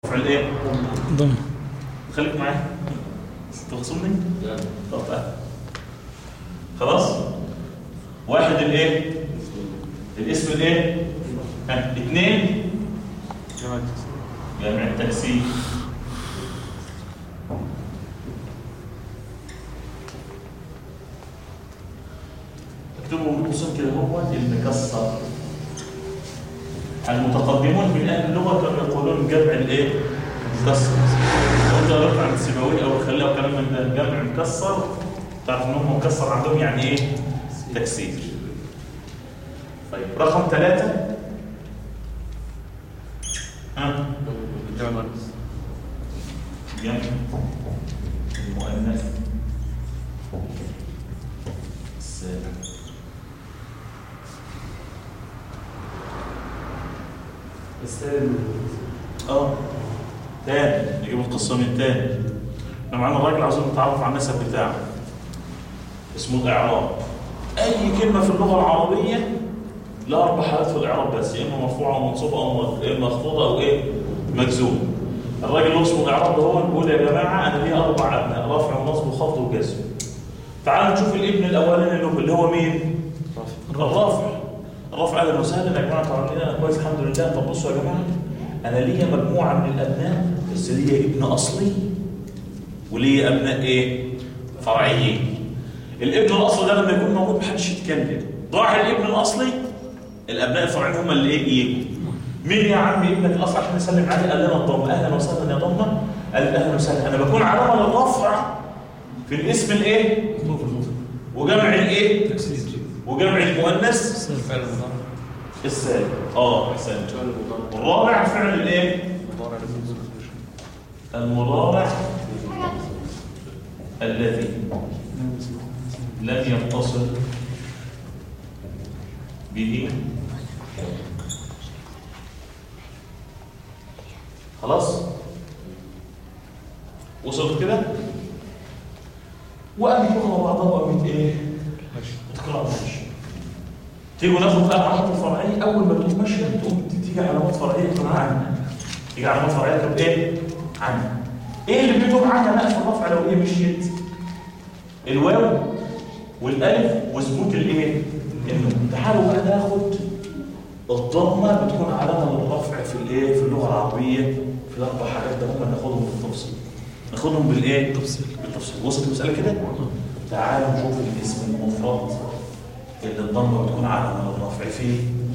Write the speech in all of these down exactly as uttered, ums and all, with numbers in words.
فعل ايه؟ ضم. خليك معايا تخصمني؟ طب خلاص. واحد الايه؟ الاسم الايه؟ ها اثنين جمع التكسير. اكتبوا بالقوسين كده هو المكسر. المتقدمون من اهل اللغه كانوا يقولون جمع الايه؟ مكسر. لو انت قرأت عن السيبوي او الخلاوي او كلام من ده جمع مكسر تعرف ان هم مكسر عندهم يعني ايه؟ تكسير. طيب رقم ثلاثة ها جمع المؤنث. جمع المؤنث السالم. السالم اه تاني نجيب القسم الثاني. احنا معانا راجل عاوزين نتعرف على النسب بتاعه اسمه الاعراب. اي كلمه في اللغه العربيه لا اربع حالات في الاعراب بس، يا اما مرفوعه او منصوبه او مخفوضه او ايه مجزوم. الراجل اللي اسمه الاعراب ده هو بيقول يا جماعه انا لي اربع ابناء رفع ونصب وخفض وجزم. تعالوا نشوف الابن الاولاني اللي هو مين؟ الرافع. الرافع اهلا وسهلا يا جماعه تعالوا انا كويس الحمد لله. طب بصوا يا جماعه انا ليا مجموعه من الابناء بس ليا ابن اصلي وليا ابناء ايه؟ فرعيين. الابن الاصلي ده لما يكون موجود محدش يتكلم. ضاع الابن الاصلي الابناء الفرعيين هم اللي ايه يجوا. مين يا عم ابنك الاصلي عشان نسلم عليه؟ قال لنا الضم. اهلا وسهلا يا ضمه. قال اهلا وسهلا. انا بكون علامه للرفع في الاسم الايه؟ وجمع الايه؟ وجمع المؤنث فعل المضارع السالم. اه احسنت. والرابع فعل الايه؟ المضارع الذي لم يتصل به. خلاص وصلت كده؟ وقامت لغه بعضها وقامت ايه؟ تقرا ماشي. تيجوا ناخد بقى علامات الفرعيه. اول ما تقوم ماشيه تقوم تيجي علامات فرعيه تكون عنها. تيجي علامات فرعيه تكون ايه؟ عنها. ايه اللي بيتوب عنها بقى في الرفع لو ايه مشيت؟ الواو والالف وثبوت الايه؟ النون. تعالوا بقى ناخد الضمه بتكون علامه للرفع في الايه؟ في اللغه العربيه في الاربع حاجات ده هم ناخدهم بالتفصيل. ناخدهم بالايه؟ بالتفصيل. بالتفصيل. وصلت المساله كده؟ تعالوا نشوف الاسم المفرد اللي الضمه بتكون علامه للرفع فيه.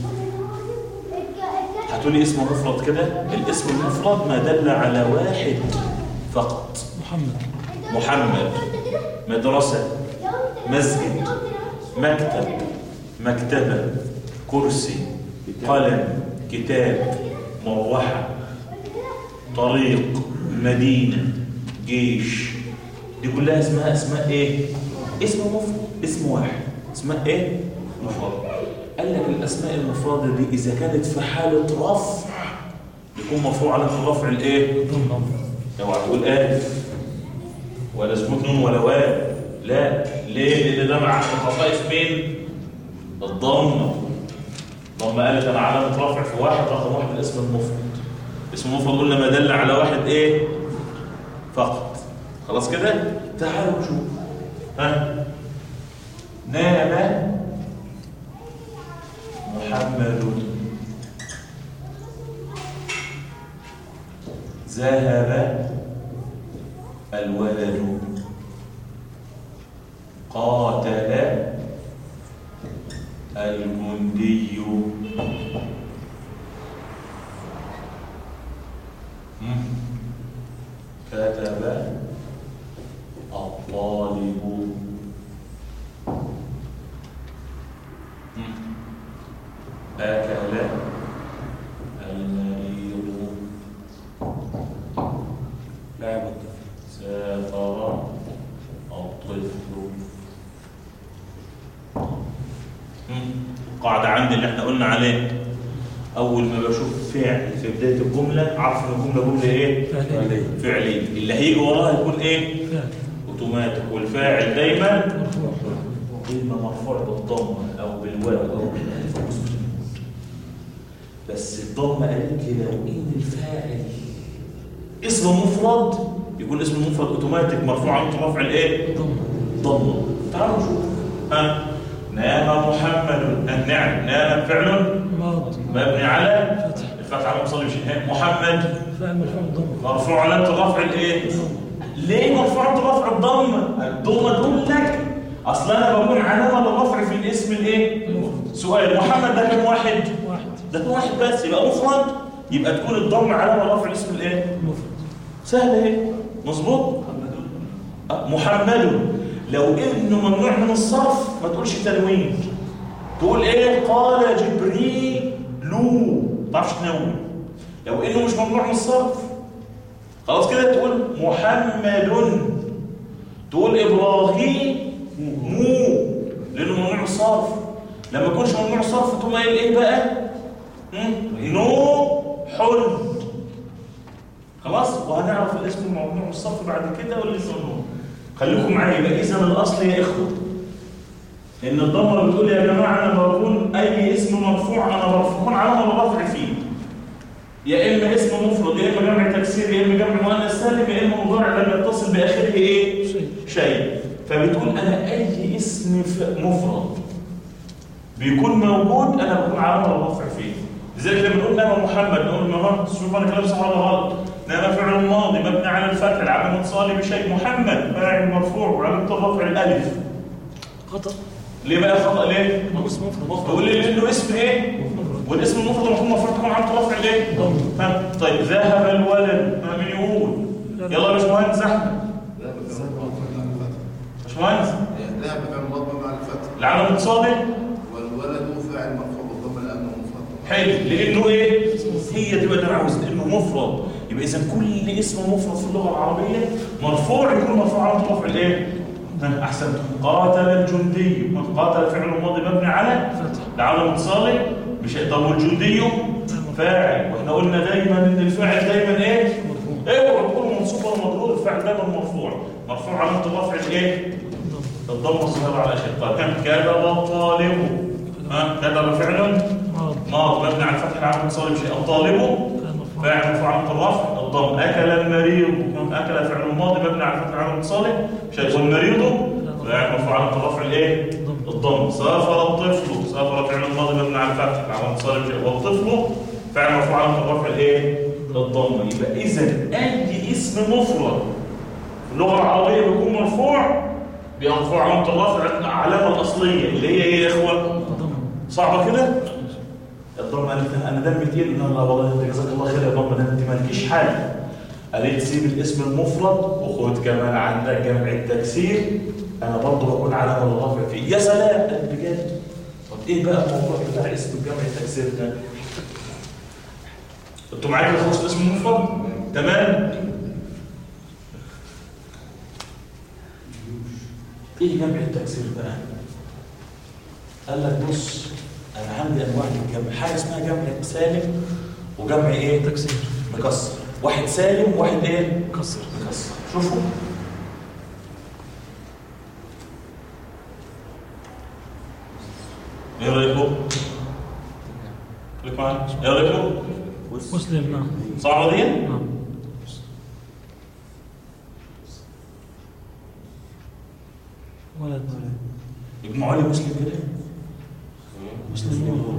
هتقولي اسم مفرد كده. الاسم المفرد ما دل على واحد فقط. محمد. محمد. مدرسة. مسجد. مكتب. مكتبة. كرسي. قلم. كتاب. مروحة. طريق. مدينة. جيش. دي كلها اسمها اسماء ايه؟ اسم مفرد. اسم واحد اسماء ايه؟ مفرد. قال لك الاسماء المفردة دي اذا كانت في حالة رفع يكون مرفوع على الرفع الايه؟ اوعى تقول الف ولا ثبوت نون ولا واو. لا ليه؟ لان ده مع خصائص مين؟ الضمه. الضمه قالت انا علامه رفع في واحد رقم واحد الاسم المفرد. اسم المفرد قلنا ما دل على واحد ايه؟ فقط. خلاص كده؟ تعالوا نشوف. ها نام محمد. ذهب الولد. قاتل الجندي. كتب الطالب. أكل المريض. لعب الطفل. سافر الطفل. قاعدة عندي اللي احنا قلنا عليه أول ما بشوف فعل في بداية الجملة عارف إن الجملة جملة إيه؟ فعلية. فعلية. اللي هيجي وراها يكون إيه؟ فعل. أوتوماتيك. والفاعل دايما إما مرفوع بالضمة أو بالواو أو بالألف أو بس الضمة قالت لي لو إن الفاعل اسم مفرد يكون اسم المفرد اوتوماتيك مرفوع على رفع الايه؟ ضمه. تعالوا نشوف. ها نام محمد. النعم نام فعل مبني على الفتح على مصلي بشيء. محمد مرفوع على رفع الايه؟ ليه مرفوع على رفع الضمه؟ الضمه تقول لك اصل انا بكون علامه للرفع في الاسم الايه؟ سؤال محمد ده كم واحد؟ ده كم واحد بس يبقى مفرد، يبقى تكون الضمه علامه للرفع الاسم الايه؟ سهله اهي. مظبوط. محمد لو انه ممنوع من الصرف ما تقولش تنوين، تقول ايه؟ قال جبريل ما تعرفش تنوين. لو انه مش ممنوع من الصرف خلاص كده تقول محمد، تقول ابراهيم مو لانه ممنوع من الصرف. لما يكونش ممنوع من الصرف تقوم قايل ايه بقى؟ نوح. خلاص. وهنعرف الاسم الممنوع من الصرف بعد كده واللي يسمونه. خليكم معايا. يبقى اذا الاصل يا اخوه ان الضمه بتقول يا جماعه انا بكون اي اسم مرفوع انا بكون علامه الرفع فيه يا اما اسم مفرد يا اما جمع تكسير يا اما جمع مؤنث سالم يا اما مضارع لم يتصل باخره ايه؟ شيء. شيء. فبتقول انا اي اسم مفرد بيكون موجود انا بكون علامه الرفع فيه. لذلك لما نقول نام محمد نقول ما شوف انا كلام صح ولا غلط. نام فعل ماضي مبني على الفتح العامل متصل بشيء. محمد فاعل مرفوع وعلامه الرفع الالف. خطا. ليه بقى خطا؟ ليه؟ تقول لي لانه اسم ايه؟ والاسم المفرد المفروض المفروض تكون علامه الرفع الايه؟ ها طيب ذهب الولد مين يقول؟ يلا يا باشمهندس احمد. باشمهندس ذهب فعل ماضي مع الفتح العامل متصل والولد فاعل مرفوع بالضمه لانه مفرد. حلو. لانه ايه؟ هي تبقى انا عاوز لانه مفرد. يبقى اذا كل اسم مفرد في اللغه العربيه مرفوع يكون مرفوع علامه الرفع الايه؟ احسنت. قاتل الجندي. قاتل فعل ماضي مبني على العامل متصل بشيء. طب والجندي فاعل واحنا قلنا دايما ان الفاعل دايما ايه؟ اوعى تقول منصوب ولا مجرور. الفاعل دايما مرفوع. مرفوع علامه الرفع الايه؟ الضمه الظاهره على اخر. طيب كذب الطالب. ها كذب فعل ماضي مبني على الفتح العامل متصل بشيء. الطالب فاعل مرفوع علامه الرفع الضم. اكل المريض. اكل فعل ماضي مبني على الفتح العامل متصل بشيء. والمريض فاعل مرفوع علامه الرفع الايه؟ الضم. سافر الطفل. سافر فعل ماضي مبني على الفتح العامل متصل بشيء. والطفل فعل مرفوع علامه الرفع الايه؟ الضم. يبقى اذا اي اسم مفرد في اللغه العربيه بيكون مرفوع بيبقى مرفوع علامه الرفع العلامه الاصليه اللي هي ايه يا اخوه؟ صعبه كده؟ الضم. قالت انا دمي تقيل. لا والله انت جزاك الله خير يا ضم ده انت مالكيش حاجه. قالت سيب الاسم المفرد وخد كمان عندك جمع التكسير انا برضه بكون علامه للرفع فيه. يا سلام. قالت بجد؟ طب ايه بقى الموضوع بتاع اسم جمع التكسير ده؟ انتوا معايا كده خلاص الاسم المفرد؟ تمام؟ ايه جمع التكسير بقى؟ قال لك بص انا عندي انواع للجمع. حاجه اسمها جمع سالم وجمع ايه؟ تكسير مكسر. واحد سالم وواحد ايه؟ مكسر. مكسر. شوفوا ايه رايكم؟ خليك معايا. ايه رايكم؟ مسلم. نعم. صعبه دي؟ نعم. ولد. اجمعوا لي مسلم كده. مسلم.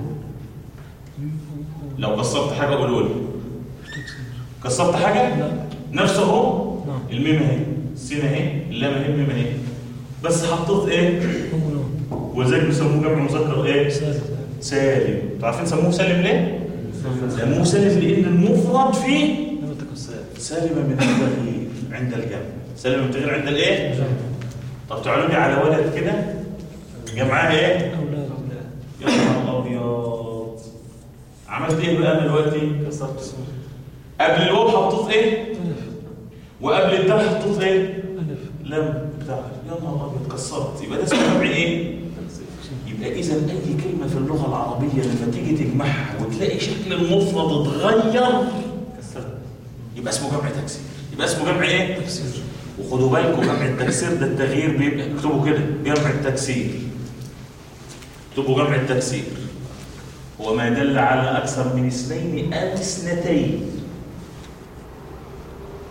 لو كسرت حاجه قولوا لي. كسرت حاجه؟ لا. نفسه اهو. نعم. الميم اهي، السين اهي، اللام اهي، الميم اهي. بس حطيت ايه؟ ولذلك بيسموه جمع مذكر ايه؟ سالم. سالم. انتوا عارفين سموه سالم ليه؟ سموه سالم لان المفرد فيه سالم من التغيير عند الجمع. سالم من التغيير عند الايه؟ طب تعالوا لي على ولد كده جمعها ايه؟ اولاد. يا نهار ابيض. عملت ايه بقى انا دلوقتي؟ كسرت. قبل الواو حطيت ايه؟ وقبل الدال حطيت ايه؟ الف. لم بتاع. يا نهار ابيض كسرت. يبقى ده اسمه جمع ايه؟ يبقى اذا اي كلمه في اللغه العربيه لما تيجي تجمعها وتلاقي شكل المفرد اتغير كسرت. يبقى اسمه جمع تكسير. يبقى اسمه جمع ايه؟ تكسير. وخدوا بالكم جمع التكسير ده التغيير بيبقى اكتبوا كده جمع التكسير. اكتبوا جمع التكسير هو ما دل على اكثر من اثنين او اثنتين.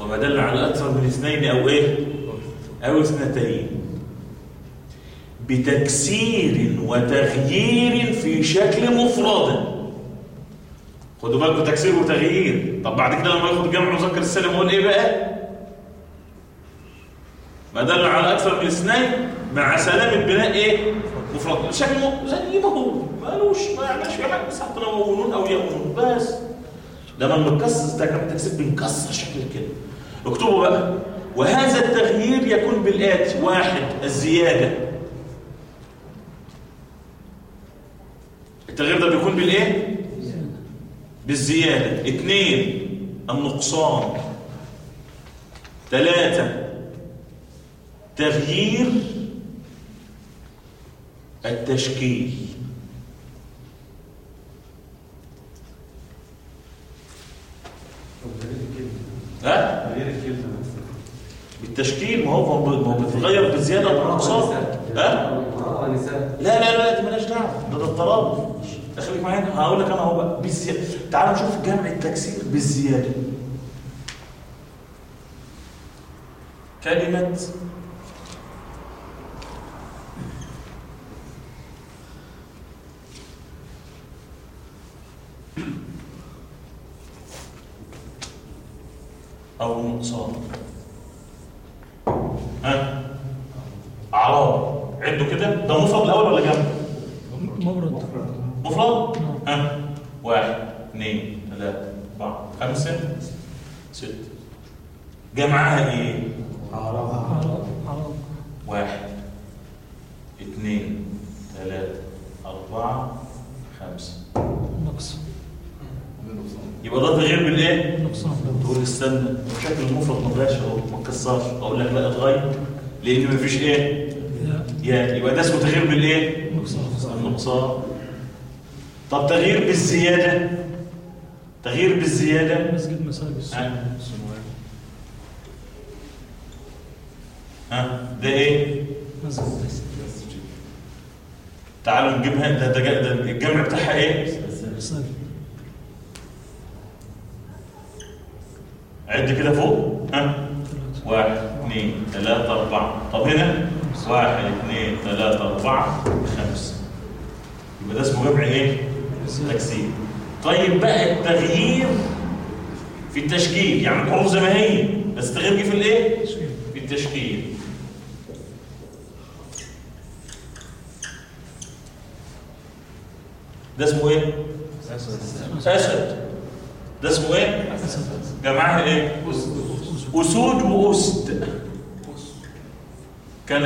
وما دل على أكثر من اثنين أو إيه؟ أو اثنتين بتكسير وتغيير في شكل مفرد. خدوا بالكم تكسير وتغيير. طب بعد كده لما ياخد جمع مذكر السالم يقول إيه بقى؟ ما دل على أكثر من اثنين مع سلامة بناء إيه؟ مفرد. شكل م... زي ما هو مالوش ما يعملش في حاجة، بس حتى لو نون أو ياء بس. لما بنكسر ده كمان تكسير بنكسر شكل كده. اكتبوا بقى. وهذا التغيير يكون بالآتي: واحد الزيادة. التغيير ده بيكون بالإيه؟ بالزيادة. اثنين النقصان. ثلاثة تغيير التشكيل. ها؟ تغيير الكلمة بالتشكيل. ما هو ما هو بيتغير بالزيادة أو بالنقصان. ها؟ لا لا لا دي مالهاش دعوة، ده ده الترابط. خليك معايا هقول لك أنا أهو بقى بالزيادة. تعال نشوف جمع التكسير بالزيادة. كلمة أو نقصان. ها؟ أعراب عنده كده. ده مفرد الأول ولا جمع؟ مفرد. مفرد؟ ها؟ واحد اثنين ثلاثة أربعة خمسة ستة. جمعها إيه؟ عرب. عرب. واحد اثنين ثلاثة أربعة خمسة. نقص. يبقى ده تغيير بالايه؟ نقصان. تقول استنى شكل المفرد ما اتغيرش اهو ما اتكسرش. اقول لك لا اتغير لان مفيش ايه؟ يا يبقى ده اسمه تغيير بالايه؟ نقصان. النقصان. طب تغيير بالزياده. تغيير بالزياده مسجد مساجد. ها؟ ها ده ايه؟ مسجد. تعالوا نجيبها. ده, ده, ده الجمع بتاعها ايه؟ مساجد. عد كده فوق. ها؟ واحد اثنين ثلاثة أربعة. طب هنا واحد اثنين ثلاثة أربعة خمسة. يبقى ده اسمه جمع ايه؟ تكسير. طيب بقى التغيير في التشكيل، يعني الحروف زي ما هي بس التغيير جه في الايه؟ في التشكيل. ده اسمه ايه؟ أسد. ده اسمه ايه؟ جمعها ايه؟ أسود وأسد. كان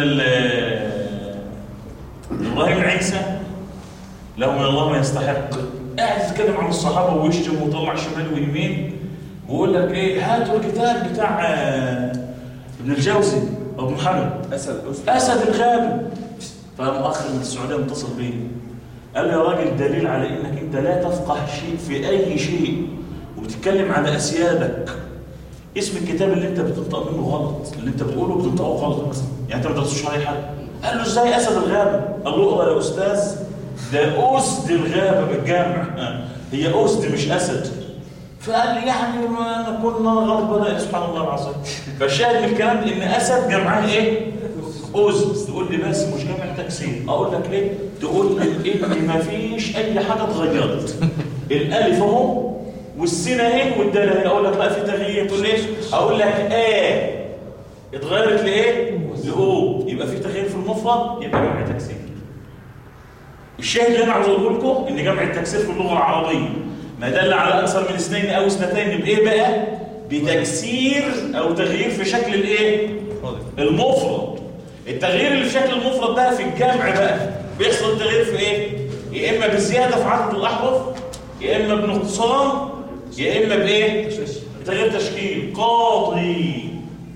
إبراهيم عيسى له من الله ما يستحق قاعد يتكلم عن الصحابة ويشتم ويطلع شمال ويمين ويقول لك ايه؟ هاتوا الكتاب بتاع ابن الجوزي أو ابن حجر أسد أسد الغابة. فقام أخ من السعودية متصل بيه قال له يا راجل دليل على إنك أنت لا تفقه شيء في أي شيء وبتتكلم على أسيادك. اسم الكتاب اللي انت بتنطق منه غلط، اللي انت بتقوله بتنطقه غلط، يعني انت ما درستوش عليه حاجه. قال له ازاي اسد الغابه؟ قال له اقرا يا استاذ ده اسد الغابه بالجمع، هي اسد مش اسد. فقال لي يعني ما كنا غلط. سبحان الله العظيم. فالشاهد من الكلام ان اسد جمعها ايه؟ اسد. تقول لي بس مش جمع تكسير. اقول لك ليه؟ تقول لي ان ما فيش اي حاجه اتغيرت. الالف اهو والسين اهي والدال اهي. اقول لك لا في تغيير. تقول ليش؟ اقول لك ايه اتغيرت لايه؟ لاو. يبقى في تغيير في المفرد يبقى جمع تكسير. الشاهد اللي انا عاوز اقوله لكم ان جمع التكسير في اللغه العربيه ما دل على اكثر من اثنين او اثنتين بايه بقى؟ بتكسير او تغيير في شكل الايه؟ المفرد. التغيير اللي في شكل المفرد ده في الجمع بقى بيحصل التغيير في ايه؟ يا اما بزياده في عدد الاحرف يا اما بنقصان يا اما بايه؟ تغيير تشكيل. قاضي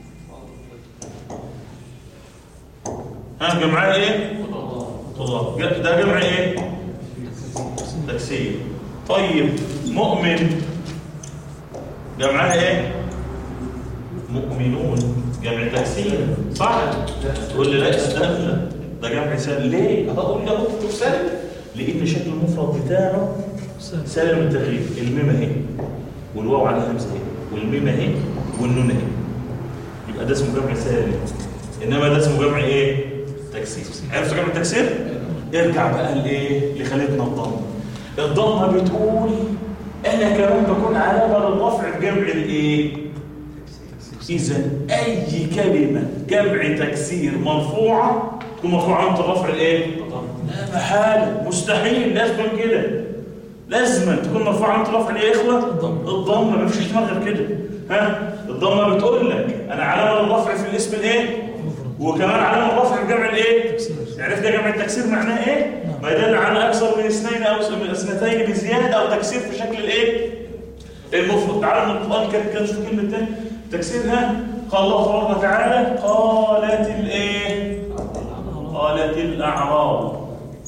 ها جمعها ايه؟ قضاء. ده جمع ايه؟ تكسير. طيب مؤمن جمعها ايه؟ مؤمنون. جمع تكسير صح؟ تقول لي لا استنى ده جمع سالم. ليه؟ هقول له اكتب سالم لان شكل المفرد بتاعه سالم التغيير. الميم اهي والواو على همزه اهي والميم اهي والنون اهي، يبقى ده اسمه جمع سالم. انما ده اسمه جمع ايه؟ تكسير. عرفت جمع التكسير؟ ارجع بقى لايه؟ لخليتنا الضمه. الضمه بتقول انا كمان بكون علامه للرفع بجمع الايه؟ اذا اي كلمه جمع تكسير مرفوعه تكون مرفوعه علامه الرفع الايه؟ لا محاله، مستحيل، لازم كده، لازم تكون مرفوعه علامه الرفع الايه يا اخوه؟ الضمه، ما فيش احتمال غير كده. ها الضمه بتقول لك انا علامه للرفع في الاسم الايه؟ وكمان علامه الرفع في جمع الايه؟ عرفت جمع التكسير معناه ايه؟ ما يدل على اكثر من اثنين او اثنتين بزياده او تكسير في شكل الايه؟ المفرد. تعالوا من القران الكريم كده نشوف كلمه تاني تكسيرها. قال الله تبارك وتعالى قالت الايه؟ قالت الاعراب.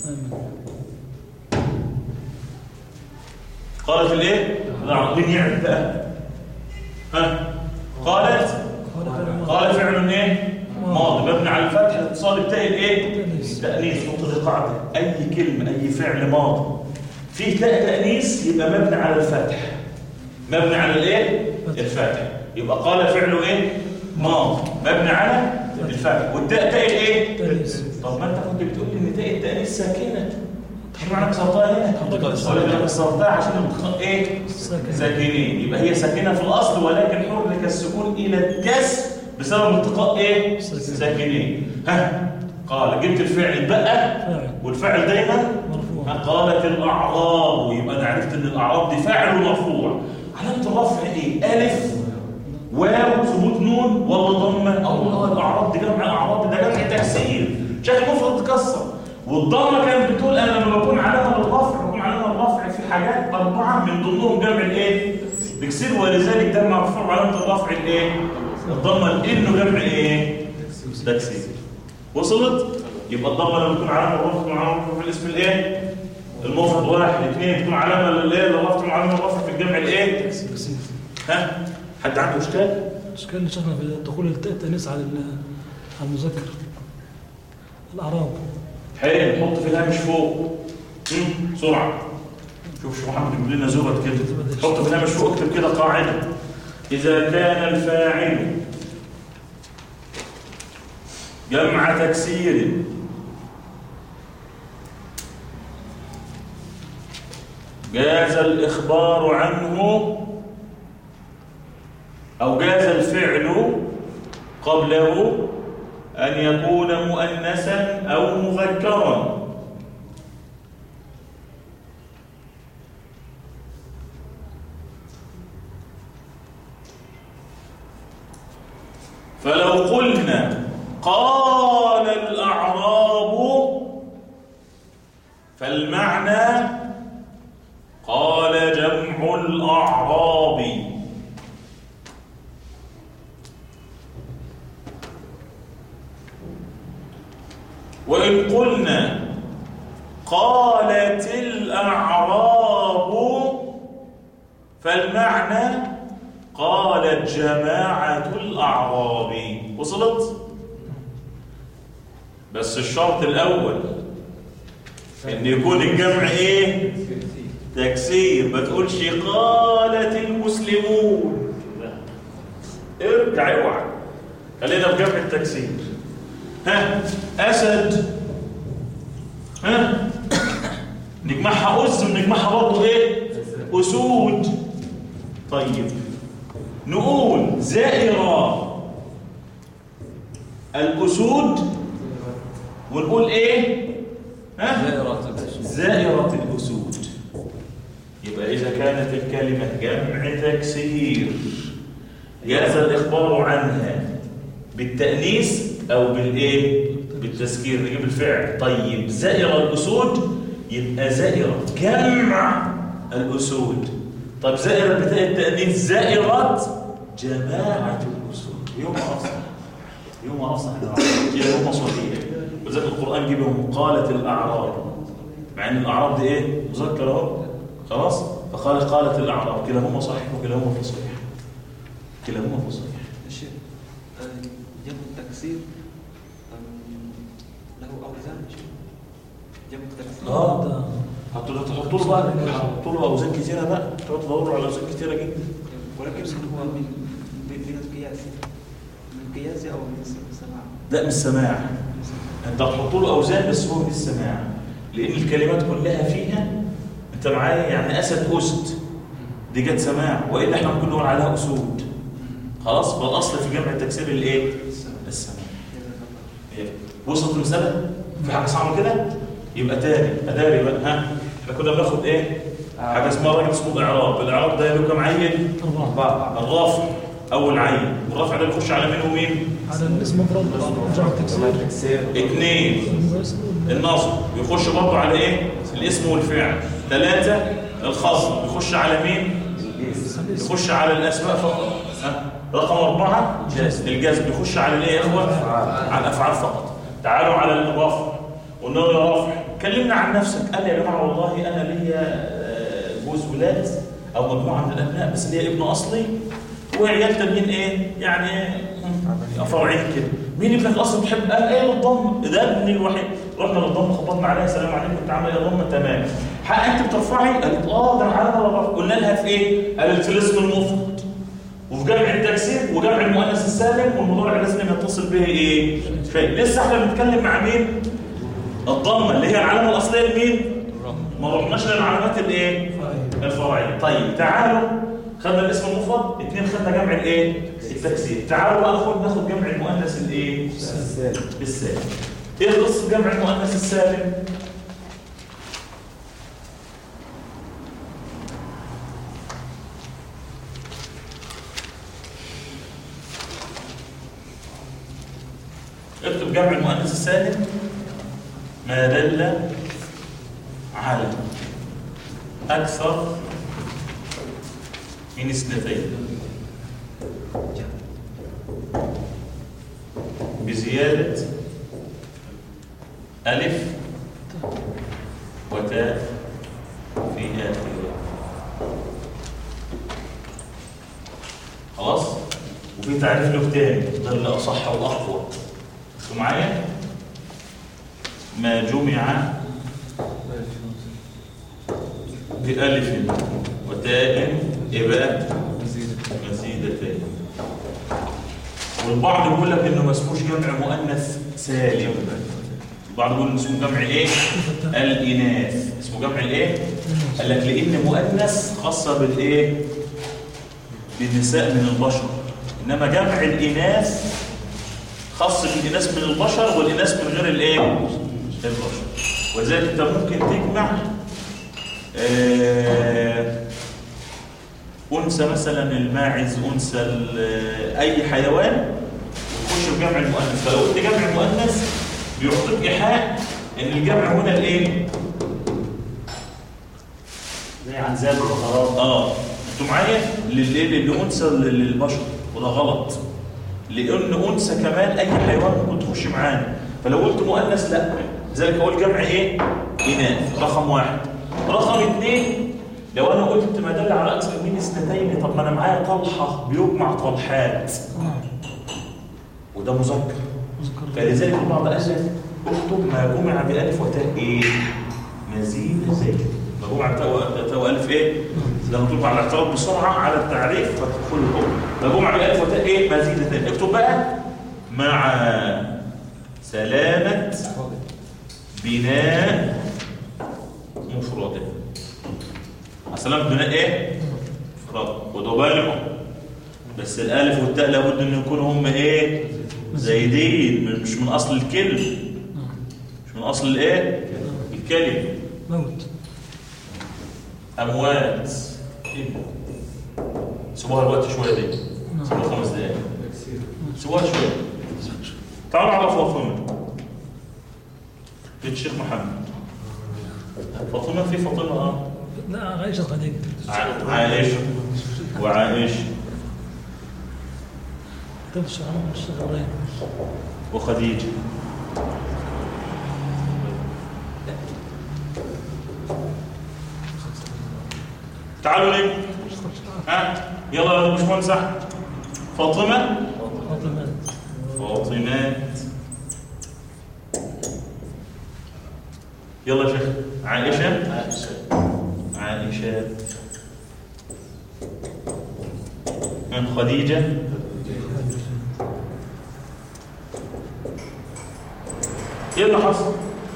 قالت الايه؟ الاعراب. مين يعرف بقى؟ ها قالت قال فعل ايه؟ ماضي مبني على الفتح الاتصال بتاعي الايه؟ تأنيث. نقطة قاعدة اي كلمة اي فعل ماضي فيه تاء تأنيث يبقى مبني على الفتح، مبني على الايه؟ الفتح. يبقى قال فعله ايه؟ ماضي مبني على الفتح، والتاء تاء الايه؟ طب ما انت كنت بتقول لي ان تاء التأنيث ساكنة، مش معنى كسرتها هنا؟ ولا انا كسرتها عشان المتخ... ايه؟ ساكنين. يبقى هي ساكنة في الاصل ولكن حرك السكون الى الكسر بسبب التقاء ايه؟ ساكنين. ها قال جبت الفعل بقى والفعل دايما مرفوع. قالت الاعراب، يبقى انا عرفت ان الاعراب دي فاعل مرفوع. علامه الرفع ايه؟ الف واو ثبوت نون ولا ضمه؟ الله الاعراب دي جمع اعراب، ده جمع تكسير، شكل مفرد تكسر. والضمه كانت بتقول انا لما بكون علامه للرفع بكون علامه للرفع في حاجات اربعه من ضمنهم جمع الايه؟ تكسير، ولذلك ده مرفوع علامه الرفع الايه؟ الضمه لانه جمع ايه؟ تكسير. وصلت؟ يبقى الضمه لما تكون علامه للرفع تكون علامه في الاسم الايه؟ المفرد واحد. اثنين تكون علامه للايه؟ للرفع تكون علامه للرفع في الجمع الايه؟ ها؟ حد عنده اشكال؟ اشكال اللي شفنا في دخول التاء التانيث على على المذكر الاعراب. حلو، حط في الهامش فوق بسرعه. شوف شو محمد يقول لنا زبد كده. حط في الهامش فوق، اكتب كده قاعده: اذا كان الفاعل جمع تكسير جاز الاخبار عنه أو جاز الفعل قبله أن يكون مؤنثا أو مذكرا. فلو قلنا قال الأعراب فالمعنى قال جمع الأعراب. وإن قلنا قالت الأعراب فالمعنى قالت جماعة الأعراب. وصلت؟ بس الشرط الأول إن يكون الجمع إيه؟ تكسير. ما تقولش قالت المسلمون، ارجع اوعى، خلينا بجمع التكسير. ها أسد، ها نجمعها أس ونجمعها برضه إيه؟ أسود. طيب نقول زائرة الأسود ونقول إيه؟ ها؟ زائرة زائرة الأسود. يبقى إذا كانت الكلمة جمع تكسير جاز الإخبار عنها بالتأنيث أو بالإيه؟ بالتذكير، نجيب الفعل. طيب زائرة الأسود يبقى زائرة جمع الأسود. طيب زائرة بتاء التأنيث زائرة جماعة الأسود. يوم أفصح يوم أفصح يوم صحيح. وذلك القرآن جيبهم قالت الأعراب، مع أن الأعراب دي إيه؟ مذكر أهو خلاص. فقال قالت الأعراب، كلاهما صحيح وكلاهما فصيح، كلاهما فصيح. الشيء جمع التكسير له أوزان، جمع التكسير اه حطوا له تحطوا له بقى، حطوا له اوزان كتيره بقى، تقعدوا تدوروا على اوزان كتيره جدا. ولكن هو من من القياس من قياس او من السماع. لا، من السماع. انت هتحط له اوزان بس هو من السماع، لان الكلمات كلها فيها انت معايا يعني اسد اسد دي جت سماع، والا احنا ممكن نقول عليها اسود. خلاص، فالاصل في جمع التكسير الايه؟ السماع. وصلت المساله؟ في حاجه صعبه كده؟ يبقى تاني اداري بقى. ها احنا كنا بناخد ايه؟ حاجه اسمها راجل اسمه الاعراب. الاعراب ده له كام عين؟ أربعة. الرافع اول عين، والرافع ده بيخش على مين ومين؟ على الاسم مفرد جمع التكسير. اثنين النصب بيخش برضه على ايه؟ الاسم والفعل. ثلاثة الخصم بيخش على مين؟ يخش على الاسماء فقط. ها رقم أربعة الجزم بيخش على الايه يا اخوان؟ على الافعال فقط. تعالوا على الرفع. قلنا له يا رافع كلمنا عن نفسك. قال لي يا جماعه والله انا ليا جوز ولاد او مجموعه من الابناء بس ليا ابن اصلي وعيال تانيين ايه يعني فرعين كده. مين ابنك اصلا بتحب؟ قال ايه الضم ده ابني الوحيد. رحنا للضم خبطنا عليها السلام عليكم انت عامل ايه ضم؟ تمام. حق انت بترفعي؟ قالت اه ده انا على قلنا لها في ايه؟ قالت في الاسم المفرد وفي جمع التكسير وجمع المؤنث السالم والمضارع لازم يتصل به ايه؟ شيء. لسه احنا بنتكلم مع مين؟ الضمه اللي هي العلامه الاصليه لمين؟ ما رحناش للعلامات الايه؟ الفرعيه. طيب تعالوا خدنا الاسم المفرد، اثنين خدنا جمع الايه؟ التكسير. تعالوا بقى ناخد ناخد جمع المؤنث الايه؟ السالم. السالم. ايه قصه جمع المؤنث السالم؟ اكتب جمع المؤنث السالم ما دل على أكثر من اثنتين بزيادة ألف وتاء في آخره. خلاص؟ وفي تعريف له تاني ده اللي أصح وأقوى. انتوا معايا؟ ما جمع بألف وتاء إباء مزيدتين. والبعض يقول لك إنه ما اسموش جمع مؤنث سالم. البعض يقول إنه اسمه جمع إيه؟ الإناث. اسمه جمع الإيه؟ قال لك لأن مؤنث خاصة بالإيه؟ بالنساء من البشر. إنما جمع الإناث خاص بالإناث من البشر والإناث من غير الإيه؟ البشر. ولذلك أنت ممكن تجمع آه أنثى مثلا الماعز، أنثى أي حيوان وتخش في جمع المؤنث. فلو قلت جمع المؤنث بيعطيك إيحاء إن الجمع هنا الإيه؟ زي عن زاد وخلاص. آه أنتوا معايا؟ للأنثى للبشر وده غلط. لأن أنثى كمان أي حيوان ممكن تخش معانا. فلو قلت مؤنث لا، لذلك أقول جمع إيه؟ إناث. رقم واحد. رقم اثنين لو أنا قلت ما دل على أكثر من اثنتين، طب ما أنا معايا طلحة بيجمع طلحات وده مذكر. فلذلك البعض قال لك اكتب ما جمع بألف وتاء إيه؟ مزيد زي ما جمع بتاء وألف إيه؟ لما تطلب على الاعتراض بسرعة على التعريف فتدخل الحكم. ما جمع بألف وتاء إيه؟ مزيدتين. اكتب بقى مع سلامة بناء مفرده. سلامة بناء ايه؟ مفرده. وده بالغ بس الالف والتاء لابد ان يكونوا هم ايه؟ زايدين، مش من اصل الكلمه، مش من اصل الايه؟ الكلمه. موت. اموات. سيبوها الوقت شويه دي. سيبوها خمس دقائق. سيبوها شويه. تعالوا على فاطمه بنت الشيخ محمد. فاطمه في فاطمه اه لا عائشة خديجة. عائشة وعائشة كتاب الشهرين الشهرين وخديجة. تعالوا ليه؟ ها يلا يا باشمهندس احمد. فاطمة فاطمات فاطمات. يلا يا شيخ. عائشة عائشة عائشات. من خديجة. ايه اللي حصل؟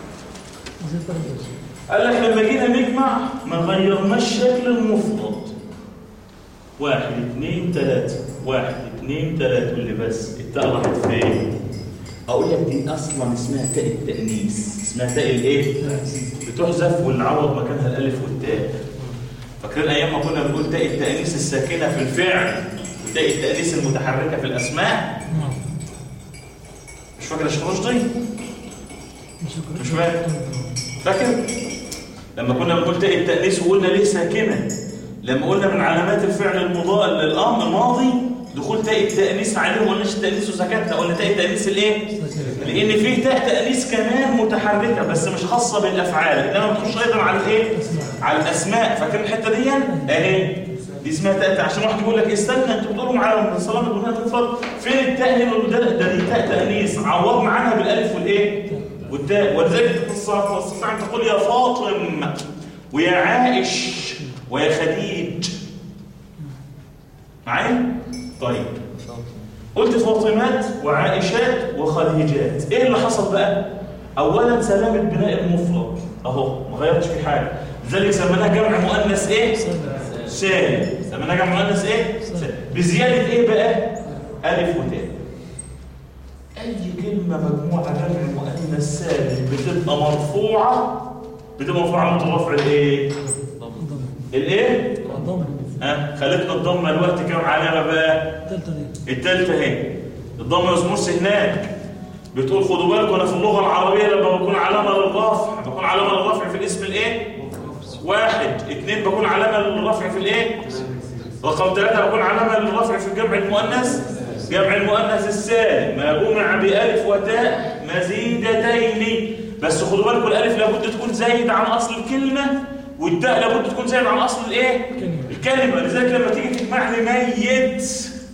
قال لك لما جينا نجمع ما غيرناش شكل المفرد. واحد اثنين ثلاثة، واحد اثنين ثلاثة، اللي بس التاء راحت فين؟ اقول لك دي اصلا اسمها تاء التأنيث، اسمها تاء الايه؟ بتحذف والعوض مكانها الالف والتاء. فاكرين ايام ما كنا بنقول تاء التأنيث الساكنة في الفعل وتاء التأنيث المتحركة في الاسماء؟ مش فاكر يا شيخ رشدي؟ مش فاكر؟ فاكر؟ لما كنا بنقول تاء التأنيث وقلنا ليه ساكنة؟ لما قلنا من علامات الفعل المضارع للامر الماضي دخول تاء التأنيث عليه، ما قلناش التأنيث وسكتنا، قلنا تاء التأنيث الايه؟ لأن فيه تاء تأنيث كمان متحركة بس مش خاصة بالأفعال، إنما بتخش أيضا على الايه؟ على الأسماء. فاكر الحتة دي؟ أهي دي اسمها تاء. عشان واحد يقول لك استنى أنتوا بتقولوا على صلاة الجمهورية تنفرد، فين التاء هنا؟ ده ده دي تاء تأنيث عوضنا عنها بالألف والإيه؟ والتاء. ولذلك تستطيع أن تقول يا فاطم ويا عائش ويا خديج. معايا؟ طيب قلت فاطمات وعائشات وخديجات. ايه اللي حصل بقى؟ اولا سلامة بناء المفرد اهو ما غيرتش في حاجه، لذلك سميناها جمع مؤنث ايه؟ سالم. سميناها جمع مؤنث ايه؟ سالم. بزياده ايه بقى؟ الف وتاء. اي كلمه مجموعه جمع مؤنث سالم بتبقى مرفوعه بتبقى مرفوعه على رفع الايه؟ الايه؟ الضمه. ها خلتنا الضمه دلوقتي كام علامه بقى؟ الثالثه دي. الثالثه اهي. الضمه يا مرسي هناك بتقول خدوا بالكم انا في اللغه العربيه لما بكون علامه للرفع بكون علامه للرفع في الاسم الايه؟ واحد. اثنين بكون علامه للرفع في الايه؟ رقم ثلاثه بكون علامه للرفع في الجمع المؤنث جمع المؤنث السالم ما جمع بألف وتاء مزيدتين. بس خدوا بالكم الالف لابد تكون زايده عن اصل الكلمه والتاء لابد تكون زايده عن اصل الايه؟ الكلمه. لذلك لما تيجي تجمع لي ميت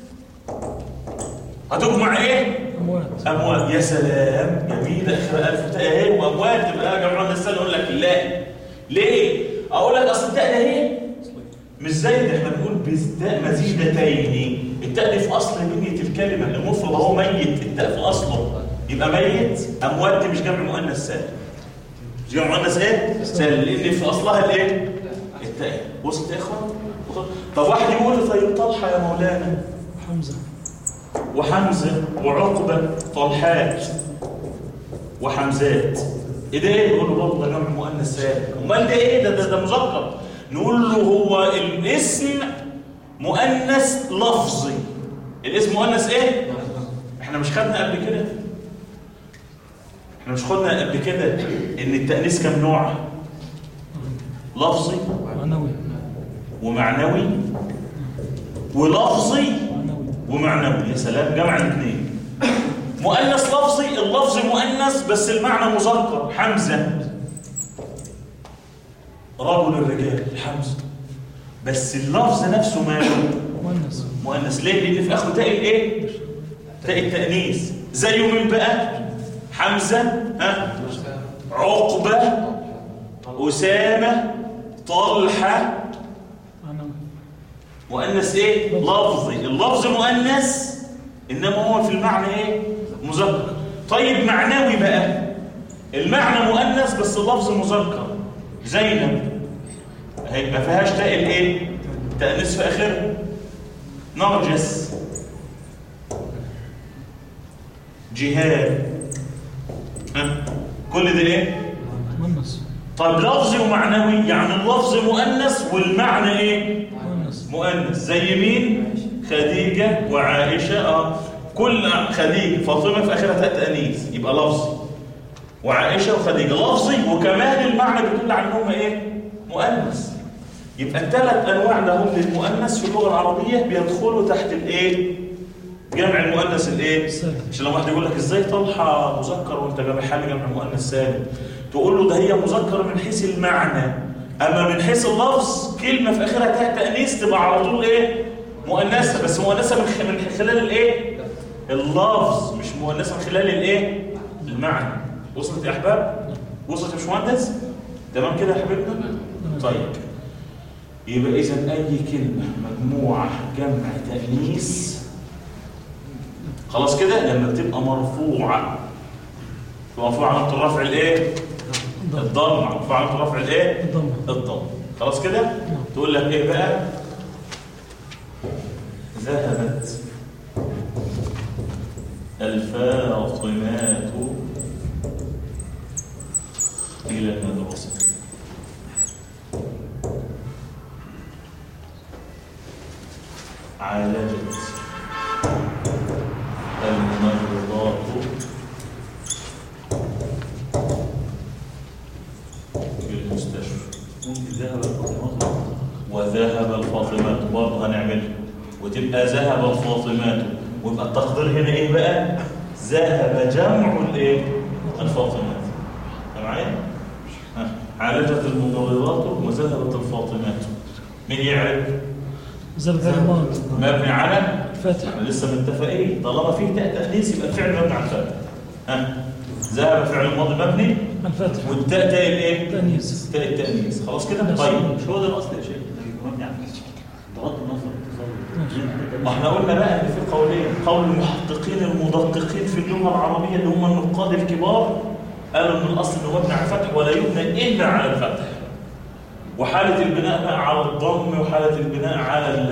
هتجمع ايه؟ اموات. اموات. يا سلام جميل. اخر الف وتاء اهي واموات تبقى جمع مؤنث سالم. اقول لك لا ليه؟ اقول لك اصل التاء ده اهي مش زايده، احنا بنقول بالتاء مزيدتين. التاء دي في اصل بنيه الكلمه المفرد اهو ميت، التاء في اصله يبقى ميت. اموات دي مش جمع مؤنث سالم، مش جمع مؤنث ايه؟ سالم، لان في اصلها الايه؟ التاء. وصلت يا اخوان؟ طب واحد يقول لي طيب طلحه يا مولانا حمزه وحمزه وعقبه طلحات وحمزات، ايه ده؟ ايه؟ نقول له برضه ده جمع مؤنث سالم. امال ده ايه؟ ده ده, ده مذكر. نقول له هو الاسم مؤنث لفظي. الاسم مؤنث ايه؟ احنا مش خدنا قبل كده احنا مش خدنا قبل كده ان التأنيث كم نوع؟ لفظي معنوي ومعنوي ولفظي ومعنوي. يا سلام جمع الاثنين. مؤنث لفظي، اللفظ مؤنث بس المعنى مذكر. حمزه رجل الرجال حمزه، بس اللفظ نفسه ماله؟ مؤنث. مؤنث. ليه؟ لان في اخره تاء الايه؟ تاء التأنيث. زيه من بقى؟ حمزه، ها، عقبه، اسامه، طلحه. مؤنث ايه؟ لفظي. اللفظ مؤنث انما هو في المعنى ايه؟ مذكر. طيب معنوي بقى؟ المعنى مؤنث بس اللفظ مذكر. زينب هي ما فيهاش تاء الايه؟ تأنيث في اخرها. نرجس، جهاد، ها كل ده ايه؟ مؤنث. طب لفظي ومعنوي يعني اللفظ مؤنث والمعنى ايه؟ مؤنث. مؤنث. زي مين؟ خديجه وعائشه. اه كل خديجه فاطمه في اخرها تاء تأنيث يبقى لفظي، وعائشه وخديجه لفظي وكمان المعنى بيدل على انهم ايه؟ مؤنث. يبقى الثلاث انواع لهم للمؤنث في اللغه العربيه بيدخلوا تحت الايه؟ جمع المؤنث الايه؟ عشان لو واحد يقول لك ازاي طلحه مذكر وانت جامع حال جمع مؤنث سالم، تقول له ده هي مذكر من حيث المعنى، اما من حيث اللفظ كلمه في اخرها تاء تأنيث تبقى على طول ايه؟ مؤنثه، بس مؤنثه من من خلال الايه؟ اللفظ، مش مؤنثه من خلال الايه؟ المعنى. وصلت يا احباب؟ وصلت يا باشمهندس؟ تمام كده يا حبيبنا؟ طيب يبقى إذا أي كلمة مجموعة جمع تأنيث خلاص كده لما بتبقى مرفوعة تبقى مرفوعة علامة الرفع الإيه؟ الضم. مرفوعة علامة الرفع الإيه؟ الضم. الضم. خلاص كده؟ تقول لك إيه بقى؟ ذهبت الفاطمات إلى المدرسة. عالجت الممرضات بالمستشفى. ممكن ذهب الفاطمات وذهب الفاطمات برضه هنعملها وتبقى ذهب الفاطمات ويبقى التقدير هنا ايه بقى؟ ذهب جمع الايه؟ الفاطمات. معايا؟ عالجت الممرضات وذهبت الفاطمات. مين يعرف؟ ذهبت مبني على الفتح. احنا لسه متفقين طالما فيه تاء تأنيث يبقى الفعل مبني على الفتح. ها ذهب فعل ماضي مبني الفتح والتاء تاء الايه؟ تأنيث. تاء التأنيث. خلاص كده؟ طيب مش هو ده الاصل يا شيخ ده مبني على ضغط النصر اتصال. ما احنا قلنا بقى ان في قولين، قول المحققين المدققين في اللغه العربيه اللي هم النقاد الكبار قالوا ان الاصل انه مبني على الفتح ولا يبنى الا على الفتح. وحاله البناء بقى على الضم وحاله البناء على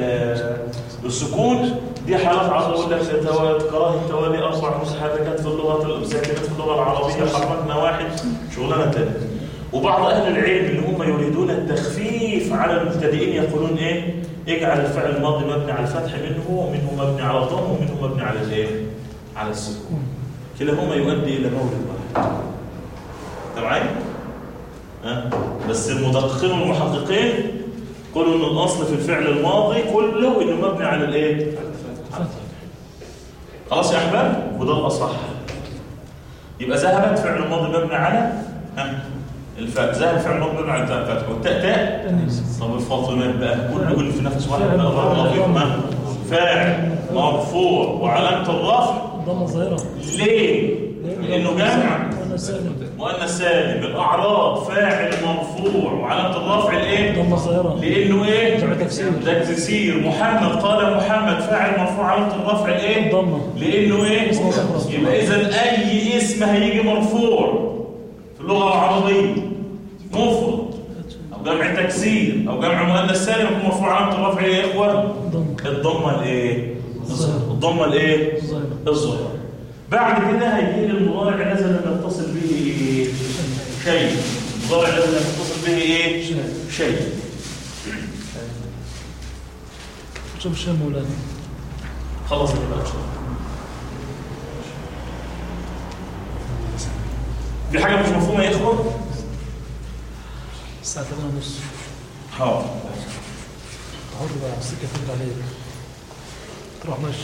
السكون دي حالات عرض اقول لك كراهه توالي اربع متحركات في اللغه الساكنات في اللغه العربيه حركنا واحد شغلانه ثانيه. وبعض اهل العلم اللي هم يريدون التخفيف على المبتدئين يقولون ايه؟ اجعل الفعل الماضي مبني على الفتح منه ومنه مبني على الضم ومنه مبني على الايه؟ على السكون. كلاهما يؤدي الى مولد واحد. انت معايا؟ ها؟ بس المدققين والمحققين قالوا ان الاصل في الفعل الماضي كله انه مبني على الايه؟ على الفتح. خلاص يا احباب؟ وده الاصح. يبقى ذهبت فعل الماضي مبني على ها؟ الفتح. ذهب فعل الماضي مبني على الفتح والتاء تاء. طب الفاطمات بقى كله كله في نفس واحد بقى ضرب فاعل مرفوع وعلامه الرفع ضمه ظاهره. ليه؟ لانه جمع سالم. مؤنث سالم. بالاعراب فاعل مرفوع وعلامه الرفع الايه؟ ضمه ظاهره. لانه ايه؟ جمع تكسير. ده تكسير. محمد قال محمد فاعل مرفوع علامه الرفع الايه؟ ضمه. لانه ايه؟ يبقى اذا اي اسم هيجي مرفوع في اللغه العربيه مفرد او جمع تكسير او جمع مؤنث سالم يكون مرفوع علامه الرفع ايه يا اخوان؟ الضمه الايه؟ الضمه الايه؟ الظاهره. بعد كده هيجي لي المضارع الذي لم يتصل به ايه؟ شيء. المضارع الذي لم يتصل به ايه؟ شيء. شوف الشيء مولانا. خلص كده. في حاجه مش مفهومه يا اخوان؟ الساعه ثمانية ونص. حاضر. حر بقى السكه ترد عليك. تروح ماشي.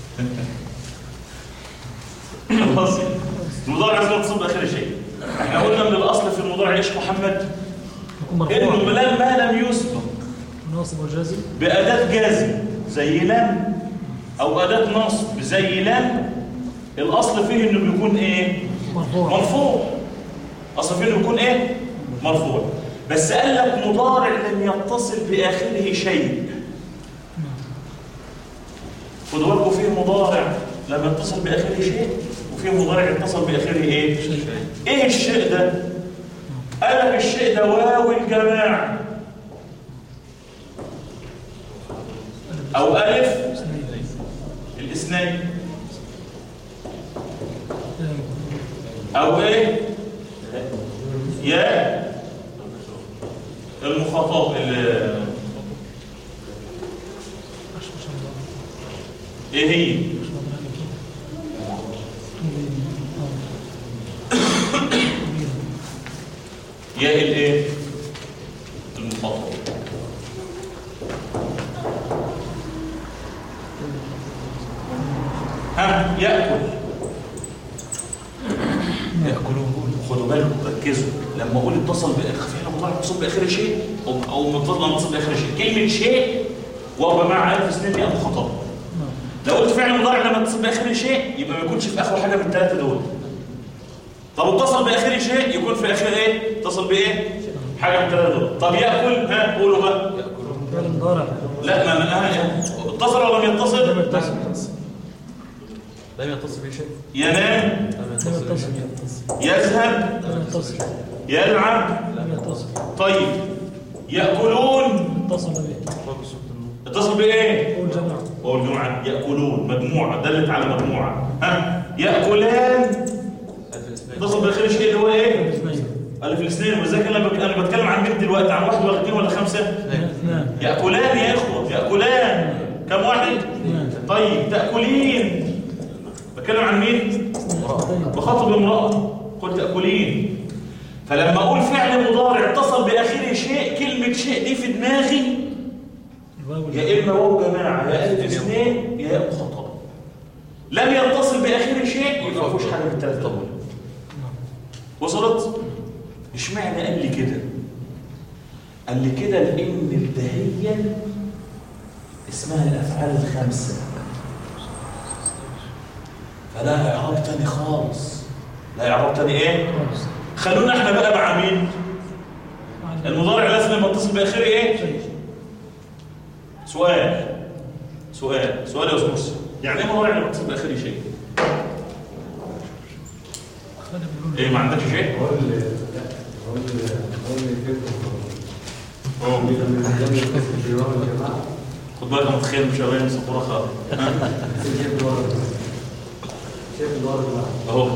خلاص. المضارع لازم يتصل باخر شيء. احنا قلنا من الاصل في المضارع ايش محمد؟ انه ما لم يسبق ناصب وجازم باداه جازم زي لم او اداه نصب زي لم. الاصل فيه انه بيكون ايه؟ مرفوع. مرفوع. اصل فيه انه بيكون ايه؟ مرفوع. بس قال لك مضارع لم يتصل باخره شيء. خدوا بالكم فيه مضارع لم يتصل باخره شيء وفيه مضارع يتصل باخره ايه؟ شيء. ايه الشيء ده؟ قال لك الشيء ده واو الجماعه او الف الاثنين او ايه؟ يا المخاطب ايه هي؟ يا الايه؟ المخاطب. ها ياكل. ياكلون. خدوا بالكم ركزوا لما اقول اتصل باخر مضارع متصل باخر شيء او او متصل متصل باخر شيء كلمه شيء وهو مع الف سنين دي مخاطب. لو قلت فعل مضارع لما اتصل باخر شيء يبقى ما يكونش في اخره حاجه من الثلاثه دول. طب اتصل باخر شيء يكون في اخر ايه؟ اتصل بايه؟ حاجه من الثلاثه دول. طب ياكل ها قولوا بقى. فعل مضارع لا ما من أهل اتصل ولا لم يتصل؟ لم يتصل لم يتصل به شيء. ينام لم يتصل به شيء. يذهب لم يتصل يلعب لم يتصل طيب يأكلون اتصل به اتصل بإيه؟ قول جماعة قول جماعة يأكلون مجموعة دلت على مجموعة ها يأكلان اتصل بآخر شيء اللي هو إيه؟ اثنين ألف الاثنين وذاك أنا بك- أنا بتكلم عن مين دلوقتي عن واحد ولا اثنين ولا خمسة؟ اثنان يأكلان يا إخوة يأكلان كم واحد؟ اثنان طيب تأكلين بتكلم عن مين؟ بخاطب امرأة قلت تأكلين فلما أقول فعل مضارع اتصل بآخره شيء كلمة شيء دي في دماغي يا إما واو جماعة يا ألف اثنين يا ياء مخاطبة لم يتصل بآخره شيء يبقى مفيش حاجة من الثلاثة دول وصلت؟ اشمعنى قال لي كده؟ قال لي كده لأن الدهية اسمها الأفعال الخمسة فلا إعراب تاني خالص لا إعراب تاني إيه؟ خلونا احنا بقى مع مين؟ المضارع لازم لما يتصل بآخره إيه؟ سؤال سؤال سؤال يا أستاذ مرسي يعني إيه مضارع لما يتصل بآخره شيء؟ إيه ما عندكش شيء؟ خد بالك انا متخيل مش قوي مسطوره خالص اهو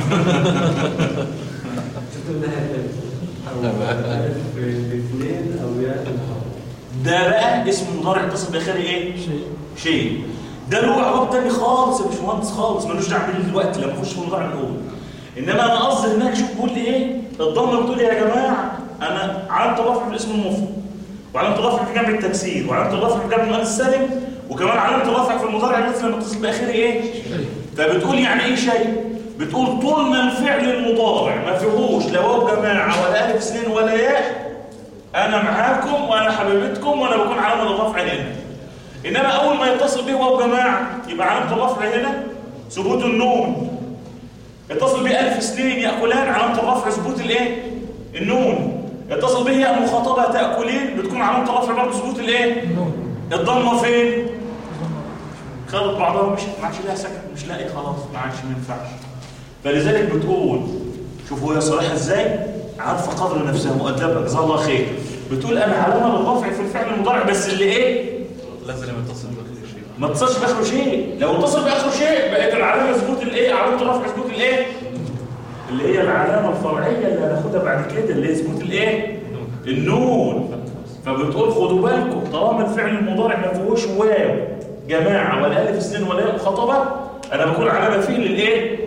ده بقى اسم مضارع اتصل باخره ايه شيء شيء ده له اعراب تاني خالص يا باشمهندس خالص ملوش دعوه بيه دلوقتي لما اخش في المضارع الاول انما انا قصدي هناك شوف بيقول لي ايه الضمه بتقول لي يا جماعه انا علامه الرفع في الاسم المفرد وعلامه الرفع في جمع التكسير وعلامه الرفع في جمع المؤنث السالم وكمان علامه الرفع في المضارع الذي لما يتصل باخره ايه فبتقول يعني ايه شيء بتقول طول ما الفعل المضارع ما فيهوش لا واو جماعه ولا الف سنين ولا ياء انا معاكم وانا حبيبتكم وانا بكون علامه الرفع هنا انما اول ما يتصل به واو جماعه يبقى علامه الرفع هنا ثبوت النون اتصل به الف سنين ياكلان علامه الرفع ثبوت الايه النون اتصل به ياء مخاطبه تاكلين بتكون علامه الرفع برضه ثبوت الايه الضمه فين خدت بعضها مش ما عادش لها سكن مش لاقي خلاص ما عادش ما ينفعش فلذلك بتقول شوفوا هي صريحه ازاي عارفه قدر نفسها مؤدبه جزاها الله خير بتقول انا علامه للرفع في الفعل المضارع بس اللي ايه لازم يتصل باخر شيء. ما اتصلش باخره شيء لو اتصل باخره شيء بقت العلامه ثبوت الايه علامه الرفع ثبوت الايه اللي هي العلامه الفرعيه اللي هناخدها بعد كده اللي هي ثبوت الايه النون فبتقول خدوا بالكم طالما الفعل المضارع ما فيهوش واو جماعه ولا الف سنين ولا ياء مخاطبه انا بكون علامه فيه للايه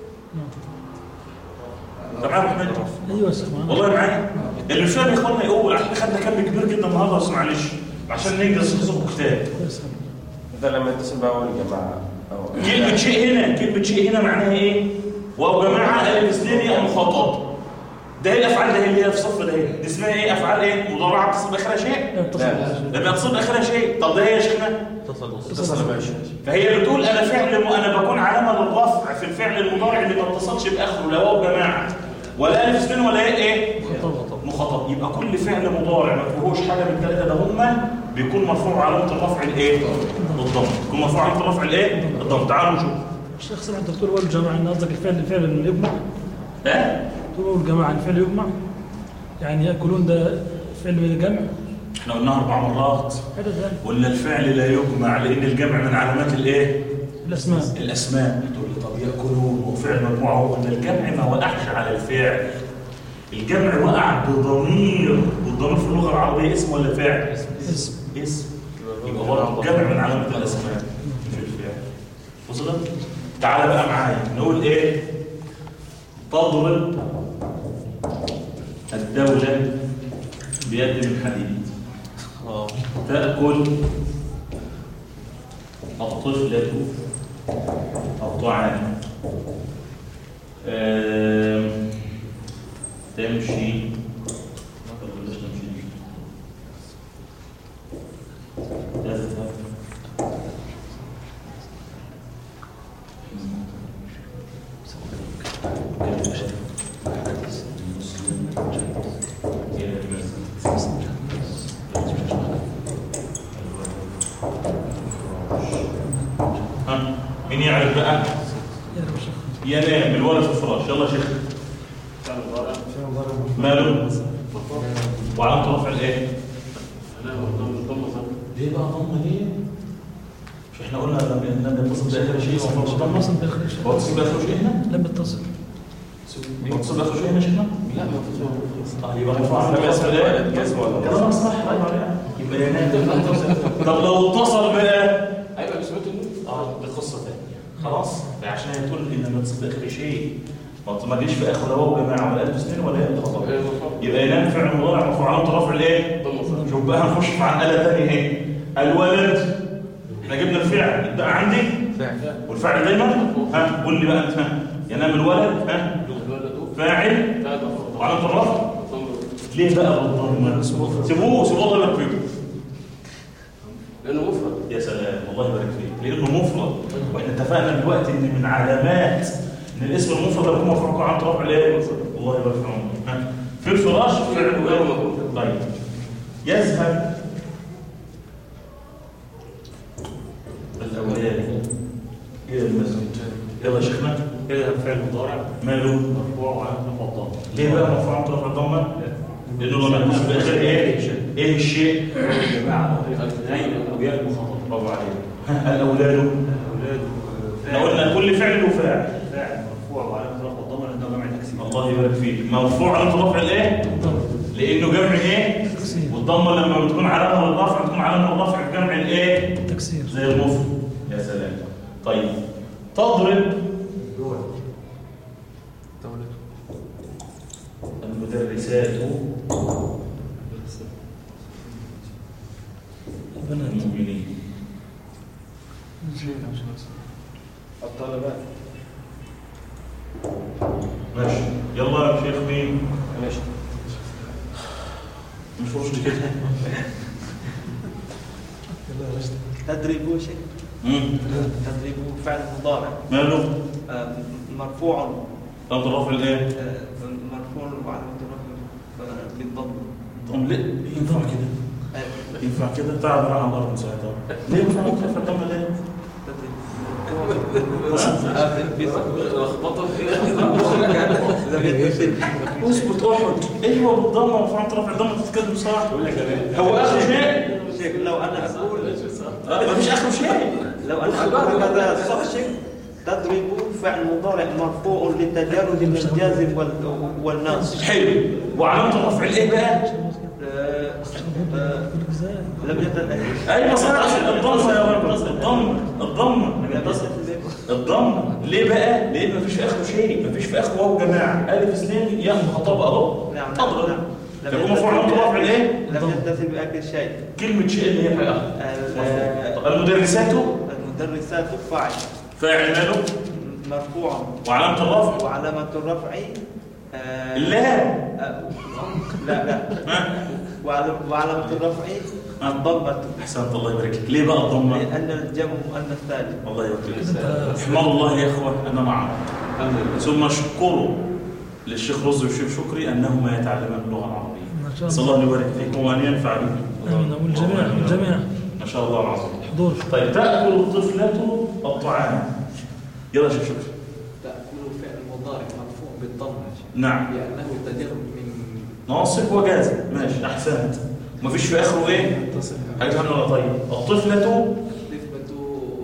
تمام يا احمد ايوه يا شيخ معانا والله معايا اللي مش فاهم يا اخوانا يقول احنا خدنا كم كبير جدا النهارده بس معلش عشان ننجز نحسب كتاب ده لما يتصل بقى اول جماعه او كلمه شيء هنا كلمه شيء هنا معناها ايه واو جماعه الف سنين ياء مخاطبه ده هي الافعال ده اللي هي في صف ده هي دي اسمها ايه افعال ايه مضارعه بتصل باخرها شيء لما يتصل باخرها شيء طب ده هي يا شيخنا اتصل اتصل بقى شيء فهي بتقول انا فعل م... انا بكون علامه للرفع في الفعل المضارع اللي ما اتصلش باخره لا واو جماعه ولا الف سنين ولا ايه مخاطب يبقى كل فعل مضارع ما فيهوش حاجه من الثلاثه ده هما بيكون مرفوع علامه الرفع الايه الضم بيكون مرفوع علامه الرفع الايه الضم تعالوا نشوف الشيخ سمع انت بتقول واو الجماعه ان قصدك الفعل الفعل اللي يجمع ها تقول واو الجماعه الفعل يجمع يعني ياكلون ده فعل من الجمع احنا قلناها اربع مرات هذا ذلك قلنا الفعل لا يجمع لان الجمع من علامات الايه الاسماء الاسماء تقول لي طب ياكلون وفعل مجموعه هو ان الجمع ما وقعش على الفعل الجمع وقع بضمير والضمير في اللغه العربيه اسم ولا فعل اسم اسم يبقى برضه الجمع من علامات الاسماء في الفعل وصلت تعال بقى معايا نقول ايه تضرب الدوله بيد من حديد تاكل الطفله الطعام تمشي تذهب ها مين يعرف بقى؟ يا رب شيخ. ينام الولد في الفراش. يلا يا شيخ. ماله؟ وعلامة رفع الايه؟ ليه بقى ضمه ليه؟ مش احنا قلنا لما يتصل باخر شيء وفوق ضمه؟ اتصل باخر شيء. هو اتصل باخر شيء هنا؟ لم يتصل. هو اتصل باخر شيء هنا يا شيخنا؟ لا ما فيش. اه يبقى مرفوع على اسم الايه؟ جزم ولا كلام صح. ايوه عليها. يبقى ينام. طب لو اتصل بقى هيبقى بسهوله النون. اه بقصه ثانيه. خلاص عشان هي تقول ان ما تصل باخر شيء. ما تجيش في اخر هو جماعه ولا الف سنين ولا هي خطا. يبقى ينام فعل مضارع مرفوع علامه رفع الايه؟ شوف بقى هنخش في عن ثانيه اهي. الولد احنا جبنا الفعل بقى عندي فعل والفعل دايما ها قول لي بقى انت ها ينام الولد ها فاعل وعلامه الرفع. ليه بقى بالضمه؟ سيبوه سيبوه الله يبارك فيكم. لانه مفرد. يا سلام الله يبارك فيك. لانه مفرد واحنا اتفقنا دلوقتي ان من علامات ان الاسم المفرد يكون مرفوع عن رفع الايه؟ الله يبارك فيكم. ها في الفراش فعل وايه؟ طيب يذهب الاولاني الى المسجد. يلا يا شيخنا. كده فعل مضارع ماله؟ مرفوع وعلامة رفعه الضمه. ليه بقى مرفوع عن رفع الضمه؟ لانه لما يكون في الاخر ايه؟ ايه الشيء؟ جماعه الاثنين الاولياء المخاطب. برافو عليك. الاولاد الاولاد احنا قلنا كل فعل وفاعل. فاعل مرفوع وعلامة رفعه الضمه لانه جمع تكسير. الله يبارك فيك. مرفوع علامه رفع الايه؟ لانه جمع ايه؟ تكسير. والضمه لما بتكون علامه للرفع بتكون علامه للرفع في جمع الايه؟ تكسير. زي المفرد. يا سلام. طيب تضرب المدرسات البنات. المؤمنين. الطلبات. ماشي. يلا يا شيخ مين؟ ماشي. مش رشد كده. تدريبه شيء. امم تدريبه فعل مضارع. ماله؟ آه، مرفوع. طب رفع الايه؟ آه، مرفوع وعلامة الرفع آه، بالضم. طب ليه ينفع كده؟ آه، ينفع كده؟ تعب على الارض من ساعتها. ليه ينفع رفع الضمه ليه؟ لخبطه اثبت احد. ايوه بالضمه مرفوع رفع الضمه تتكلم صح. هو اخر شيء؟ لو انا اقول ما فيش اخر شيء. لو انا اقول هذا صح شيء. تضرب فعل مضارع مرفوع للتجرد من الجازم وال- والناصب. حلو. وعلامه رفع الايه بقى؟ آه، آه، لم يتنهي. ايوه صح. الضمه يا ولد. الضمه الضمه الضمه ليه بقى؟ لان ما فيش في اخره شيء. ما فيش في اخره واو جماعه الف اثنين ياء مخاطبه اهو. نعم اضرب. نعم. لم يكون مرفوع علامه رفع الايه؟ لم يتصل بأكل شيء. كلمه شيء اللي هي بقى ال- طب المدرسات المدرسات فاعل فاعل ماله؟ مرفوع وعلامه الرفع وعلامة الرفع آه، لا آه، لا لا وعلى- وعلامة الرفع الضمة. احسنت الله يبارك لك. ليه بقى الضمه؟ لأن الجمع مؤنث سالم. الله يبارك لك. احمد الله يا اخوه انا معكم. ثم اشكروا للشيخ رز والشيخ شكري انهما يتعلمان اللغه العربيه. ما شاء صلى الله. الله يبارك فيكم وان ينفع بكم. امين. والجميع والجميع ما شاء الله العظيم. حضور. طيب تاكل الطفله الطعام. يلا يا شيخ شكري. تأكل فعل مضارع مرفوع بالضمة نعم لأنه تجرد من ناصب وجازم. ماشي احسنت. مفيش في اخره ايه؟ متصل حاجه ثانيه ولا طيب؟ الطفله نسبة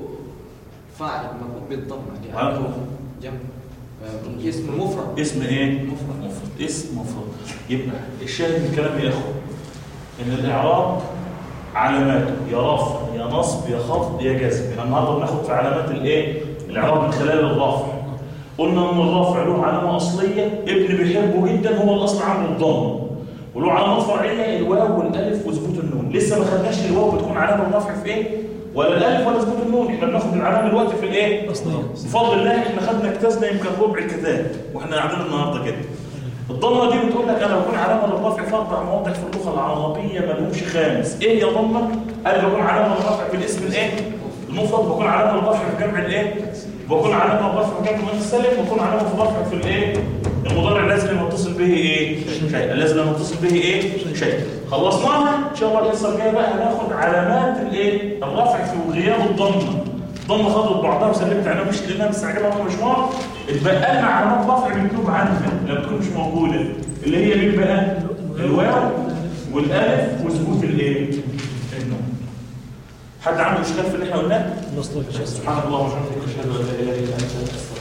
فاعل مرفوع بالضمة على لأنه جمع آه، اسم مفرد. اسم ايه؟ مفرد. مفرد. اسم مفرد. يبقى الشاهد من الكلام يا اخوه ان الاعراب علاماته يا رفع يا نصب يا خفض يا جزم. احنا النهارده بناخد في علامات الايه؟ الاعراب من خلال الرفع. قلنا ان الرفع له علامه اصليه ابن بيحبه جدا هو الاصل عنده الضم، وله علامات فرعيه الواو والالف وثبوت النون. لسه ما خدناش الواو بتكون علامه الرفع في ايه؟ ولا الالف ولا ثبوت النون. احنا بناخد العلامه دلوقتي في الايه؟ اصليه. بفضل الله احنا خدنا اجتزنا يمكن ربع الكتاب واحنا قاعدين النهارده كده. الضمه دي بتقول لك انا بكون علامه للرفع في اربع مواضع في اللغه العربيه ما لهمش خامس. ايه يا ضمه؟ انا بكون علامه للرفع في الاسم الايه؟ المفرد، بكون علامه للرفع في جمع الايه؟ بكون علامه للرفع في جمع المؤنث السالم، بكون علامه في الرفع في الايه؟ المضارع لازم يتصل به ايه؟ شيء. لازم يتصل به ايه؟ شيء. خلصناها ان شاء الله. الحصه الجايه بقى هناخد علامات الايه الرفع في غياب الضمه. الضمه خدت بعضها وسلمت عليها مش لانها مستعجله ولا مشوار. اتبقى لنا علامات رفع مكتوب عنها لما تكون مش موجوده، اللي هي مين بقى؟ الواو والالف وثبوت الايه؟ النون. حد عنده اشكال في اللي احنا قلناه؟ الله يستر. سبحان الله وبحمده اشهد ان لا اله الا انت